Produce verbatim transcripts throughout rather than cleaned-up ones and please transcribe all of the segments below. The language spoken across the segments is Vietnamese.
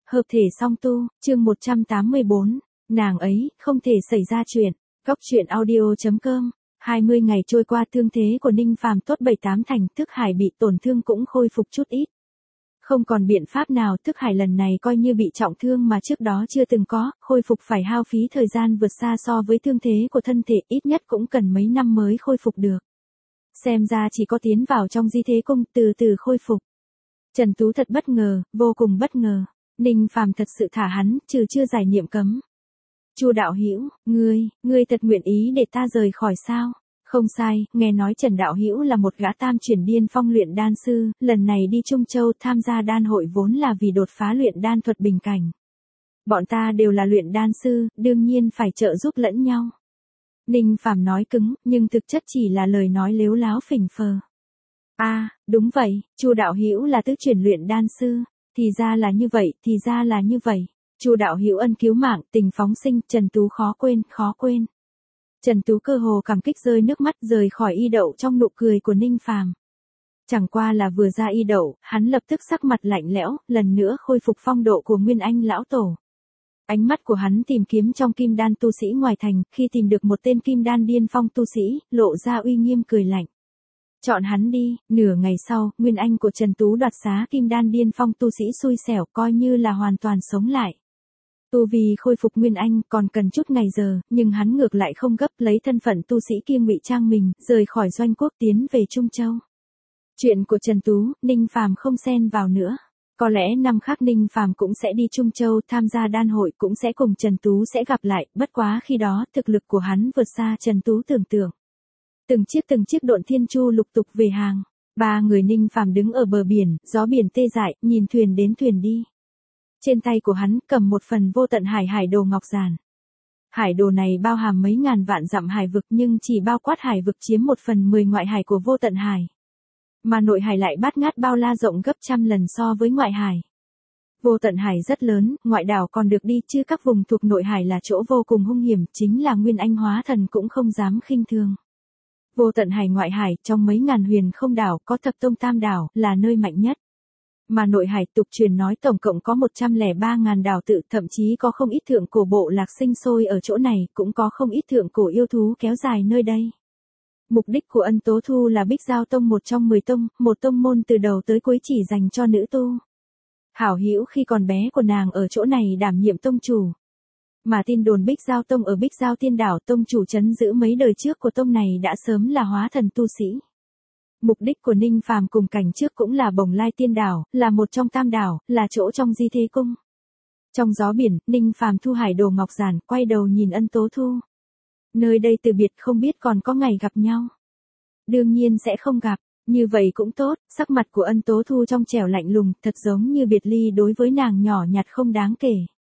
Hợp thể song tu, chương một trăm tám mươi bốn, nàng ấy, không thể xảy ra chuyện. Góc truyện audio chấm com. hai mươi ngày trôi qua, thương thế của Ninh Phàm tốt bảy tám thành, Thức Hải bị tổn thương cũng khôi phục chút ít. Không còn biện pháp nào, Thức Hải lần này coi như bị trọng thương mà trước đó chưa từng có, khôi phục phải hao phí thời gian vượt xa so với thương thế của thân thể, ít nhất cũng cần mấy năm mới khôi phục được. Xem ra chỉ có tiến vào trong di thế cung, từ từ khôi phục. Trần Tú thật bất ngờ, vô cùng bất ngờ. Ninh Phàm thật sự thả hắn, trừ chưa giải niệm cấm. Chu đạo hữu, ngươi, ngươi thật nguyện ý để ta rời khỏi sao? Không sai, nghe nói Trần đạo hữu là một gã tam chuyển điên phong luyện đan sư, lần này đi Trung Châu tham gia đan hội vốn là vì đột phá luyện đan thuật bình cảnh. Bọn ta đều là luyện đan sư, đương nhiên phải trợ giúp lẫn nhau. Ninh Phàm nói cứng, nhưng thực chất chỉ là lời nói lếu láo phỉnh phờ. A, à, đúng vậy, Chu đạo hữu là tứ chuyển luyện đan sư. Thì ra là như vậy, thì ra là như vậy. Chu đạo hữu ân cứu mạng, tình phóng sinh, Trần Tú khó quên, khó quên. Trần Tú cơ hồ cảm kích rơi nước mắt, rời khỏi y đậu trong nụ cười của Ninh Phàm. Chẳng qua là vừa ra y đậu, hắn lập tức sắc mặt lạnh lẽo, lần nữa khôi phục phong độ của Nguyên Anh lão tổ. Ánh mắt của hắn tìm kiếm trong kim đan tu sĩ ngoài thành, khi tìm được một tên kim đan điên phong tu sĩ, lộ ra uy nghiêm cười lạnh. Chọn hắn đi. Nửa ngày sau, Nguyên Anh của Trần Tú đoạt xá kim đan điên phong tu sĩ xui xẻo, coi như là hoàn toàn sống lại. Tu vì khôi phục Nguyên Anh còn cần chút ngày giờ, nhưng hắn ngược lại không gấp, lấy thân phận tu sĩ kia ngụy trang mình, rời khỏi doanh quốc tiến về Trung Châu. Chuyện của Trần Tú, Ninh Phàm không xen vào nữa. Có lẽ năm khác Ninh Phàm cũng sẽ đi Trung Châu tham gia đan hội, cũng sẽ cùng Trần Tú sẽ gặp lại, bất quá khi đó thực lực của hắn vượt xa Trần Tú tưởng tượng. Từng chiếc từng chiếc độn thiên chu lục tục về hàng. Ba người Ninh Phàm đứng ở bờ biển, gió biển tê dại, nhìn thuyền đến thuyền đi. Trên tay của hắn cầm một phần vô tận hải hải đồ ngọc giản. Hải đồ này bao hàm mấy ngàn vạn dặm hải vực, nhưng chỉ bao quát hải vực chiếm một phần mười ngoại hải của vô tận hải. Mà nội hải lại bát ngát bao la, rộng gấp trăm lần so với ngoại hải. Vô tận hải rất lớn, ngoại đảo còn được đi, chứ các vùng thuộc nội hải là chỗ vô cùng hung hiểm, chính là Nguyên Anh hóa thần cũng không dám khinh thường. Vô tận hải ngoại hải, trong mấy ngàn huyền không đảo, có thập tông tam đảo, là nơi mạnh nhất. Mà nội hải tục truyền nói tổng cộng có một trăm lẻ ba ngàn đảo tự, thậm chí có không ít thượng cổ bộ lạc sinh sôi ở chỗ này, cũng có không ít thượng cổ yêu thú kéo dài nơi đây. Mục đích của Ân Tố Thu là Bích Giao Tông, một trong mười tông, một tông môn từ đầu tới cuối chỉ dành cho nữ tu. Hảo hữu khi còn bé của nàng ở chỗ này đảm nhiệm tông chủ. Mà tin đồn Bích Giao Tông ở Bích Giao Tiên Đảo, tông chủ trấn giữ mấy đời trước của tông này đã sớm là hóa thần tu sĩ. Mục đích của Ninh Phàm cùng cảnh trước cũng là Bồng Lai Tiên Đảo, là một trong tam đảo, là chỗ trong di thế cung. Trong gió biển, Ninh Phàm thu hải đồ ngọc giản, quay đầu nhìn Ân Tố Thu. Nơi đây từ biệt không biết còn có ngày gặp nhau. Đương nhiên sẽ không gặp, như vậy cũng tốt, sắc mặt của Ân Tố Thu trong trẻo lạnh lùng, thật giống như biệt ly đối với nàng nhỏ nhặt không đáng kể.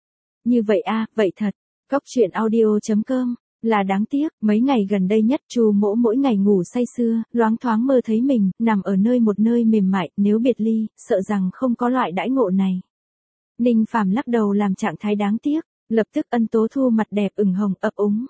Như vậy a, à, vậy thật. Góc truyện audio chấm com. Là đáng tiếc, mấy ngày gần đây nhất Chu Mỗ mỗi ngày ngủ say sưa, loáng thoáng mơ thấy mình nằm ở nơi một nơi mềm mại, nếu biệt ly, sợ rằng không có loại đãi ngộ này. Ninh Phàm lắc đầu làm trạng thái đáng tiếc, lập tức Ân Tố Thu mặt đẹp ửng hồng, ấp úng.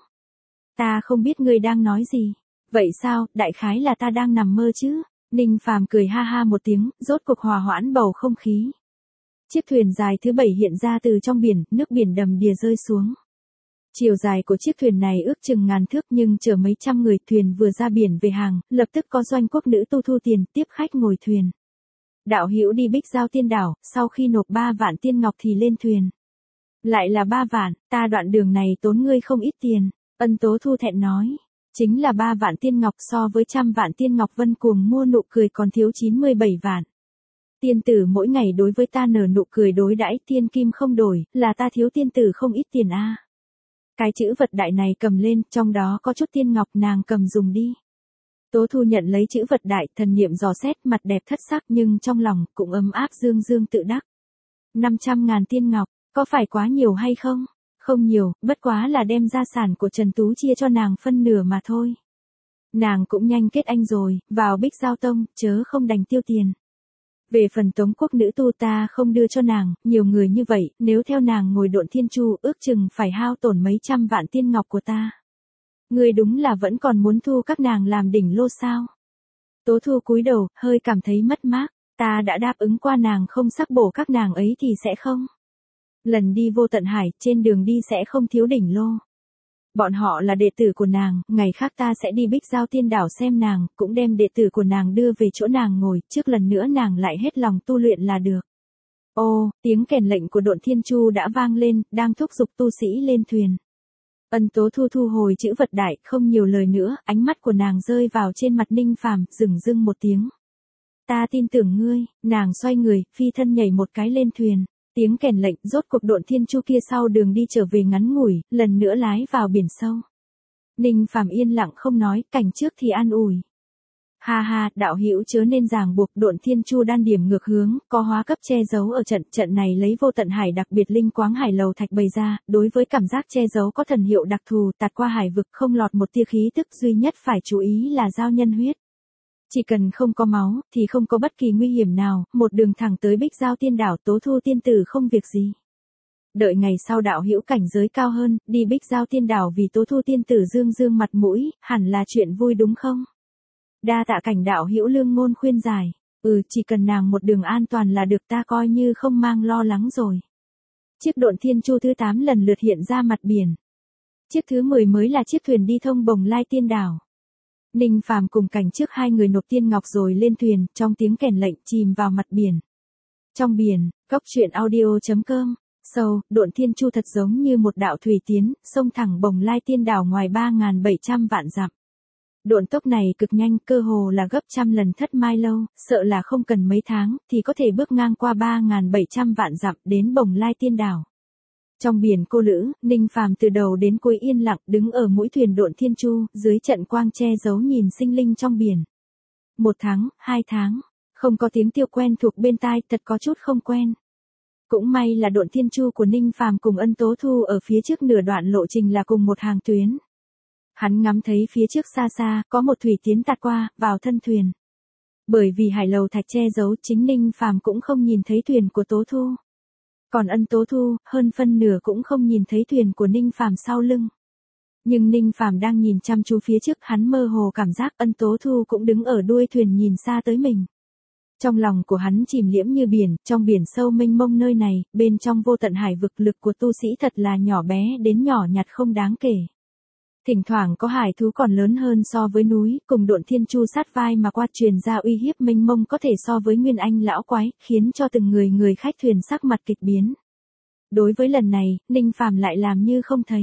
Ta không biết ngươi đang nói gì. Vậy sao, đại khái là ta đang nằm mơ chứ? Ninh Phàm cười ha ha một tiếng, rốt cuộc hòa hoãn bầu không khí. Chiếc thuyền dài thứ bảy hiện ra từ trong biển, nước biển đầm đìa rơi xuống. Chiều dài của chiếc thuyền này ước chừng ngàn thước, nhưng chở mấy trăm người. Thuyền vừa ra biển về hàng, lập tức có doanh quốc nữ tu thu tiền, tiếp khách ngồi thuyền. Đạo hữu đi Bích Giao Tiên Đảo, sau khi nộp ba vạn tiên ngọc thì lên thuyền. Lại là ba vạn, ta đoạn đường này tốn ngươi không ít tiền. Ân Tố Thu thẹn nói. Chính là ba vạn tiên ngọc, so với trăm vạn tiên ngọc Vân Cuồng mua nụ cười còn thiếu chín mươi bảy vạn. Tiên tử mỗi ngày đối với ta nở nụ cười đối đãi, tiên kim không đổi, là ta thiếu tiên tử không ít tiền a. Cái chữ vật đại này cầm lên, trong đó có chút tiên ngọc, nàng cầm dùng đi. Tố Thu nhận lấy chữ vật đại, thần niệm dò xét, mặt đẹp thất sắc, nhưng trong lòng cũng ấm áp, dương dương tự đắc. năm trăm ngàn tiên ngọc, có phải quá nhiều hay không? Không nhiều, bất quá là đem gia sản của Trần Tú chia cho nàng phân nửa mà thôi. Nàng cũng nhanh kết anh rồi, vào Bích Giao Tông, chớ không đành tiêu tiền. Về phần Tống quốc nữ tu ta không đưa cho nàng, nhiều người như vậy, nếu theo nàng ngồi độn thiên chu, ước chừng phải hao tổn mấy trăm vạn tiên ngọc của ta. Ngươi đúng là vẫn còn muốn thu các nàng làm đỉnh lô sao? Tố Thu cúi đầu, hơi cảm thấy mất mát, ta đã đáp ứng qua nàng không sắc bổ các nàng ấy thì sẽ không. Lần đi vô tận hải, trên đường đi sẽ không thiếu đỉnh lô. Bọn họ là đệ tử của nàng, ngày khác ta sẽ đi Bích Giao Tiên Đảo xem nàng, cũng đem đệ tử của nàng đưa về chỗ nàng ngồi, trước lần nữa nàng lại hết lòng tu luyện là được. Ô, tiếng kèn lệnh của Độn Thiên Chu đã vang lên, đang thúc giục tu sĩ lên thuyền. Ân Tố Thu thu hồi chữ vật đại, không nhiều lời nữa, ánh mắt của nàng rơi vào trên mặt Ninh Phàm, dửng dưng một tiếng. Ta tin tưởng ngươi, nàng xoay người, phi thân nhảy một cái lên thuyền. Tiếng kèn lệnh, rốt cuộc Độn Thiên Chu kia sau đường đi trở về ngắn ngủi, lần nữa lái vào biển sâu. Ninh Phàm yên lặng không nói, cảnh trước thì an ủi. Ha ha, đạo hữu chớ nên ràng buộc. Độn Thiên Chu đan điểm ngược hướng, có hóa cấp che giấu ở trận, trận này lấy vô tận hải đặc biệt linh quáng hải lầu thạch bày ra, đối với cảm giác che giấu có thần hiệu đặc thù, tạt qua hải vực không lọt một tia khí tức, duy nhất phải chú ý là giao nhân huyết. Chỉ cần không có máu, thì không có bất kỳ nguy hiểm nào, một đường thẳng tới Bích Giao Tiên Đảo, Tố Thu tiên tử không việc gì. Đợi ngày sau đạo hữu cảnh giới cao hơn, đi Bích Giao Tiên Đảo vì Tố Thu tiên tử dương dương mặt mũi, hẳn là chuyện vui đúng không? Đa tạ Cảnh đạo hữu lương ngôn khuyên giải. Ừ, chỉ cần nàng một đường an toàn là được, ta coi như không mang lo lắng rồi. Chiếc Độn Thiên Chu thứ tám lần lượt hiện ra mặt biển. Chiếc thứ mười mới là chiếc thuyền đi thông Bồng Lai Tiên Đảo. Ninh Phàm cùng Cảnh trước hai người nộp tiên ngọc rồi lên thuyền, trong tiếng kèn lệnh chìm vào mặt biển. Trong biển, góc truyện audio chấm com. Sâu, Độn Thiên Chu thật giống như một đạo thủy tiến, xông thẳng Bồng Lai Tiên Đảo ngoài ba nghìn bảy trăm vạn dặm. Độn tốc này cực nhanh, cơ hồ là gấp trăm lần Thất Mai Lâu, sợ là không cần mấy tháng, thì có thể bước ngang qua ba nghìn bảy trăm vạn dặm đến Bồng Lai Tiên Đảo. Trong biển cô lữ, Ninh Phàm từ đầu đến cuối yên lặng đứng ở mũi thuyền Độn Thiên Chu, dưới trận quang che giấu nhìn sinh linh trong biển. Một tháng, hai tháng, không có tiếng tiêu quen thuộc bên tai, thật có chút không quen. Cũng may là Độn Thiên Chu của Ninh Phàm cùng Ân Tố Thu ở phía trước nửa đoạn lộ trình là cùng một hàng tuyến. Hắn ngắm thấy phía trước xa xa, có một thủy tiến tạt qua, vào thân thuyền. Bởi vì hải lầu thạch che giấu, chính Ninh Phàm cũng không nhìn thấy thuyền của Tố Thu. Còn Ân Tố Thu, hơn phân nửa cũng không nhìn thấy thuyền của Ninh Phàm sau lưng. Nhưng Ninh Phàm đang nhìn chăm chú phía trước, hắn mơ hồ cảm giác Ân Tố Thu cũng đứng ở đuôi thuyền nhìn xa tới mình. Trong lòng của hắn chìm liễm như biển, trong biển sâu mênh mông nơi này, bên trong vô tận hải vực, lực của tu sĩ thật là nhỏ bé đến nhỏ nhặt không đáng kể. Thỉnh thoảng có hải thú còn lớn hơn so với núi, cùng Độn Thiên Chu sát vai mà qua, truyền ra uy hiếp mênh mông có thể so với Nguyên Anh lão quái, khiến cho từng người người khách thuyền sắc mặt kịch biến. Đối với lần này, Ninh Phàm lại làm như không thấy.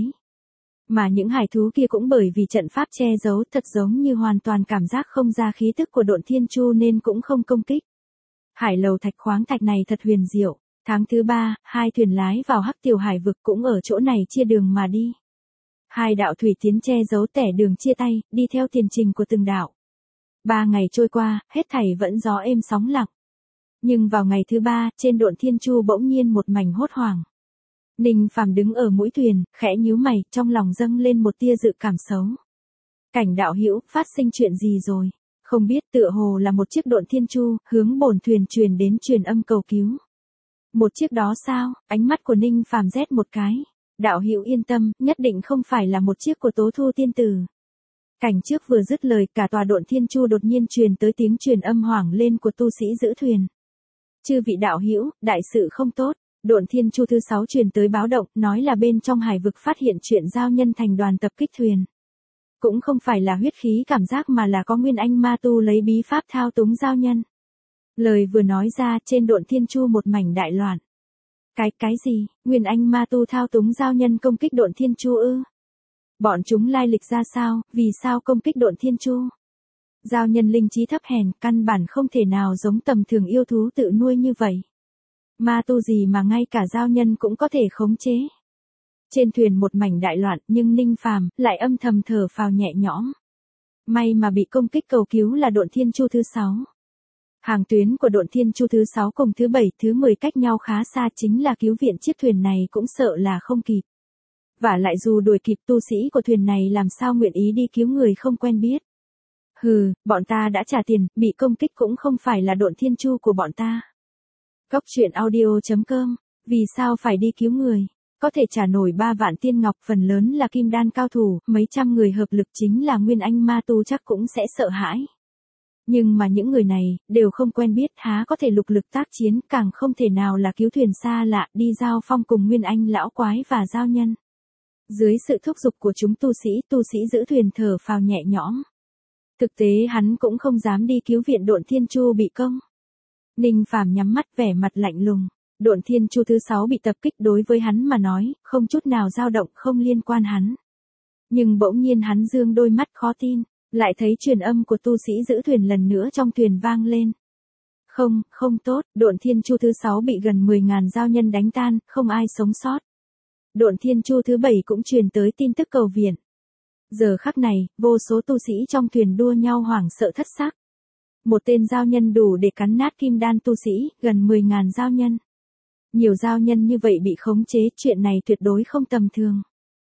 Mà những hải thú kia cũng bởi vì trận pháp che giấu, thật giống như hoàn toàn cảm giác không ra khí tức của Độn Thiên Chu nên cũng không công kích. Hải lầu thạch khoáng thạch này thật huyền diệu. Tháng thứ ba, hai thuyền lái vào Hắc Tiểu Hải vực, cũng ở chỗ này chia đường mà đi. Hai đạo thủy tiến che giấu tẻ đường chia tay, đi theo tiền trình của từng đạo. Ba ngày trôi qua, hết thảy vẫn gió êm sóng lặng. Nhưng vào ngày thứ ba, trên Độn Thiên Chu bỗng nhiên một mảnh hốt hoảng. Ninh Phàm đứng ở mũi thuyền, khẽ nhíu mày, trong lòng dâng lên một tia dự cảm xấu. Cảnh đạo hữu, phát sinh chuyện gì rồi? Không biết, tựa hồ là một chiếc Độn Thiên Chu, hướng bổn thuyền truyền đến truyền âm cầu cứu. Một chiếc đó sao? Ánh mắt của Ninh Phàm rét một cái. Đạo hữu yên tâm, nhất định không phải là một chiếc của Tố Thu tiên tử. Cảnh trước vừa dứt lời, cả tòa Độn Thiên Chu đột nhiên truyền tới tiếng truyền âm hoảng lên của tu sĩ giữ thuyền. Chư vị đạo hữu, đại sự không tốt. Độn Thiên Chu thứ sáu truyền tới báo động, nói là bên trong hải vực phát hiện chuyện giao nhân thành đoàn tập kích thuyền. Cũng không phải là huyết khí cảm giác mà là có Nguyên Anh ma tu lấy bí pháp thao túng giao nhân. Lời vừa nói ra, trên Độn Thiên Chu một mảnh đại loạn. Cái, cái gì? Nguyên Anh ma tu thao túng giao nhân công kích Độn Thiên Chu ư? Bọn chúng lai lịch ra sao, vì sao công kích Độn Thiên Chu? Giao nhân linh trí thấp hèn, căn bản không thể nào giống tầm thường yêu thú tự nuôi như vậy. Ma tu gì mà ngay cả giao nhân cũng có thể khống chế. Trên thuyền một mảnh đại loạn, nhưng Ninh Phàm lại âm thầm thở phào nhẹ nhõm. May mà bị công kích cầu cứu là Độn Thiên Chu thứ sáu. Hàng tuyến của Độn Thiên Chu thứ sáu cùng thứ bảy, thứ mười cách nhau khá xa, chính là cứu viện chiếc thuyền này cũng sợ là không kịp. Và lại dù đuổi kịp, tu sĩ của thuyền này làm sao nguyện ý đi cứu người không quen biết. Hừ, bọn ta đã trả tiền, bị công kích cũng không phải là Độn Thiên Chu của bọn ta. Góc truyện audio chấm com, vì sao phải đi cứu người? Có thể trả nổi ba vạn tiên ngọc, phần lớn là kim đan cao thủ, mấy trăm người hợp lực chính là Nguyên Anh ma tu chắc cũng sẽ sợ hãi. Nhưng mà những người này, đều không quen biết, há có thể lục lực tác chiến, càng không thể nào là cứu thuyền xa lạ, đi giao phong cùng Nguyên Anh lão quái và giao nhân. Dưới sự thúc giục của chúng tu sĩ, tu sĩ giữ thuyền thở phào nhẹ nhõm. Thực tế hắn cũng không dám đi cứu viện Độn Thiên Chu bị công. Ninh Phàm nhắm mắt vẻ mặt lạnh lùng. Độn Thiên Chu thứ sáu bị tập kích đối với hắn mà nói, không chút nào dao động, không liên quan hắn. Nhưng bỗng nhiên hắn dương đôi mắt khó tin, lại thấy truyền âm của tu sĩ giữ thuyền lần nữa trong thuyền vang lên. Không, không tốt, Độn Thiên Chu thứ sáu bị gần mười ngàn giao nhân đánh tan, không ai sống sót. Độn Thiên Chu thứ bảy cũng truyền tới tin tức cầu viện. Giờ khắc này, vô số tu sĩ trong thuyền đua nhau hoảng sợ thất sắc. Một tên giao nhân đủ để cắn nát kim đan tu sĩ, gần mười ngàn giao nhân. Nhiều giao nhân như vậy bị khống chế, chuyện này tuyệt đối không tầm thường.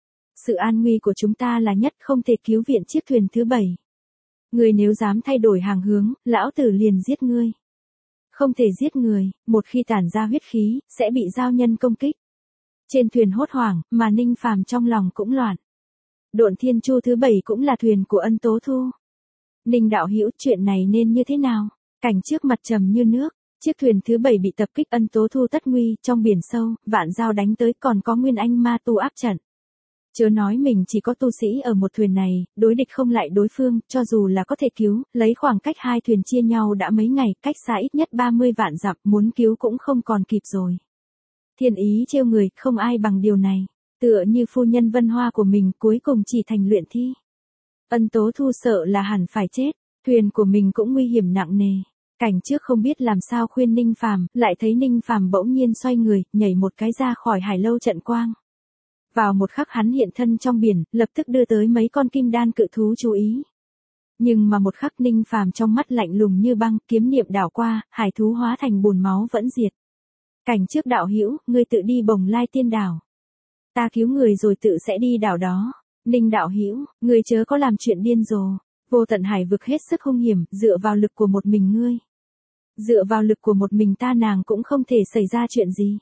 Sự an nguy của chúng ta là nhất, không thể cứu viện chiếc thuyền thứ bảy. Người nếu dám thay đổi hàng hướng, lão tử liền giết ngươi. Không thể giết người, một khi tản ra huyết khí, sẽ bị giao nhân công kích. Trên thuyền hốt hoảng, mà Ninh Phàm trong lòng cũng loạn. Độn Thiên Chu thứ bảy cũng là thuyền của Ân Tố Thu. Ninh đạo hữu, chuyện này nên như thế nào? Cảnh trước mặt trầm như nước, chiếc thuyền thứ bảy bị tập kích, Ân Tố Thu tất nguy, trong biển sâu, vạn giao đánh tới, còn có Nguyên Anh ma tu áp trận. Chớ nói mình chỉ có tu sĩ ở một thuyền này, đối địch không lại đối phương, cho dù là có thể cứu, lấy khoảng cách hai thuyền chia nhau đã mấy ngày, cách xa ít nhất ba mươi vạn dặm, muốn cứu cũng không còn kịp rồi. Thiên ý trêu người, không ai bằng điều này. Tựa như phu nhân Vân Hoa của mình cuối cùng chỉ thành luyện thi. Ân Tố Thu sợ là hẳn phải chết, thuyền của mình cũng nguy hiểm nặng nề. Cảnh trước không biết làm sao khuyên Ninh Phàm, lại thấy Ninh Phàm bỗng nhiên xoay người, nhảy một cái ra khỏi hải lâu trận quang. Vào một khắc hắn hiện thân trong biển, lập tức đưa tới mấy con kim đan cự thú chú ý. Nhưng mà một khắc Ninh Phàm trong mắt lạnh lùng như băng, kiếm niệm đảo qua, hải thú hóa thành bùn máu vẫn diệt. Cảnh trước đạo hữu, ngươi tự đi Bồng Lai Tiên đảo. Ta cứu người rồi tự sẽ đi đảo đó. Ninh đạo hữu, ngươi chớ có làm chuyện điên rồ. Vô tận hải vực hết sức hung hiểm, dựa vào lực của một mình ngươi. Dựa vào lực của một mình ta nàng cũng không thể xảy ra chuyện gì.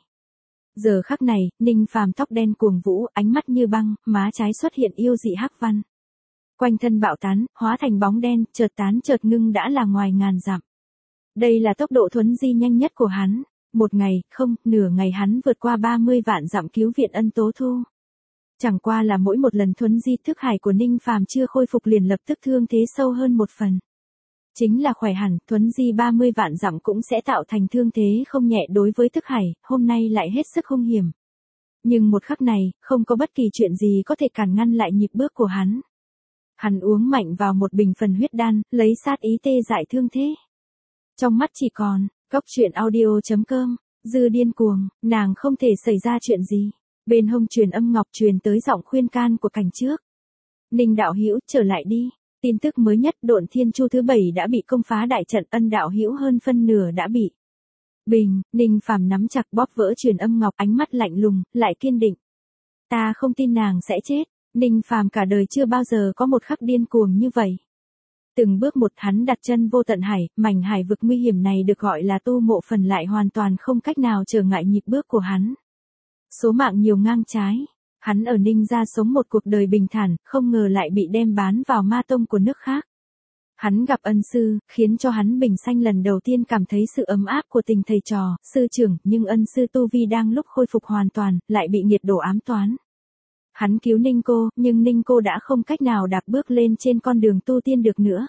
Giờ khắc này, Ninh Phàm tóc đen cuồng vũ, ánh mắt như băng, má trái xuất hiện yêu dị hắc văn. Quanh thân bạo tán, hóa thành bóng đen, chợt tán chợt ngưng đã là ngoài ngàn dặm. Đây là tốc độ thuấn di nhanh nhất của hắn. Một ngày, không, nửa ngày hắn vượt qua ba mươi vạn dặm cứu viện Ân Tố Thu. Chẳng qua là mỗi một lần thuấn di, thức hải của Ninh Phàm chưa khôi phục liền lập tức thương thế sâu hơn một phần. Chính là khỏe hẳn, thuấn di ba mươi vạn dặm cũng sẽ tạo thành thương thế không nhẹ đối với thức hải, hôm nay lại hết sức hung hiểm. Nhưng một khắc này, không có bất kỳ chuyện gì có thể cản ngăn lại nhịp bước của hắn. Hắn uống mạnh vào một bình phần huyết đan, lấy sát ý tê dại thương thế. Trong mắt chỉ còn, Góc truyện audio chấm com, Dư điên cuồng, nàng không thể xảy ra chuyện gì. Bên hông truyền âm ngọc truyền tới giọng khuyên can của cảnh trước. Ninh đạo hữu trở lại đi. Tin tức mới nhất, Độn Thiên Chu thứ bảy đã bị công phá đại trận, Ân đạo hữu hơn phân nửa đã bị. Bình, Ninh Phàm nắm chặt bóp vỡ truyền âm ngọc, ánh mắt lạnh lùng, lại kiên định. Ta không tin nàng sẽ chết. Ninh Phàm cả đời chưa bao giờ có một khắc điên cuồng như vậy. Từng bước một hắn đặt chân vô tận hải, mảnh hải vực nguy hiểm này được gọi là tu mộ phần lại hoàn toàn không cách nào trở ngại nhịp bước của hắn. Số mạng nhiều ngang trái. Hắn ở Ninh gia sống một cuộc đời bình thản, không ngờ lại bị đem bán vào ma tông của nước khác. Hắn gặp ân sư, khiến cho hắn bình sanh lần đầu tiên cảm thấy sự ấm áp của tình thầy trò, sư trưởng, nhưng ân sư tu vi đang lúc khôi phục hoàn toàn, lại bị nghiệt đổ ám toán. Hắn cứu Ninh cô, nhưng Ninh cô đã không cách nào đạp bước lên trên con đường tu tiên được nữa.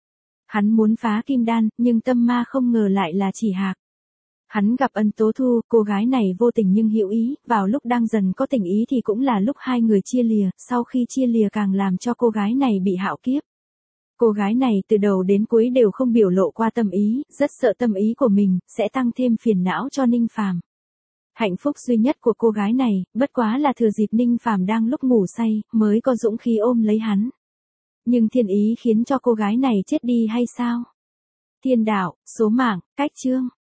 Hắn muốn phá kim đan, nhưng tâm ma không ngờ lại là chỉ hạc. Hắn gặp Ân Tố Thu, cô gái này vô tình nhưng hữu ý, vào lúc đang dần có tình ý thì cũng là lúc hai người chia lìa, sau khi chia lìa càng làm cho cô gái này bị hạo kiếp. Cô gái này từ đầu đến cuối đều không biểu lộ qua tâm ý, rất sợ tâm ý của mình, sẽ tăng thêm phiền não cho Ninh Phàm. Hạnh phúc duy nhất của cô gái này, bất quá là thừa dịp Ninh Phàm đang lúc ngủ say, mới có dũng khí ôm lấy hắn. Nhưng thiên ý khiến cho cô gái này chết đi hay sao? Thiên đạo, số mạng, cách chương.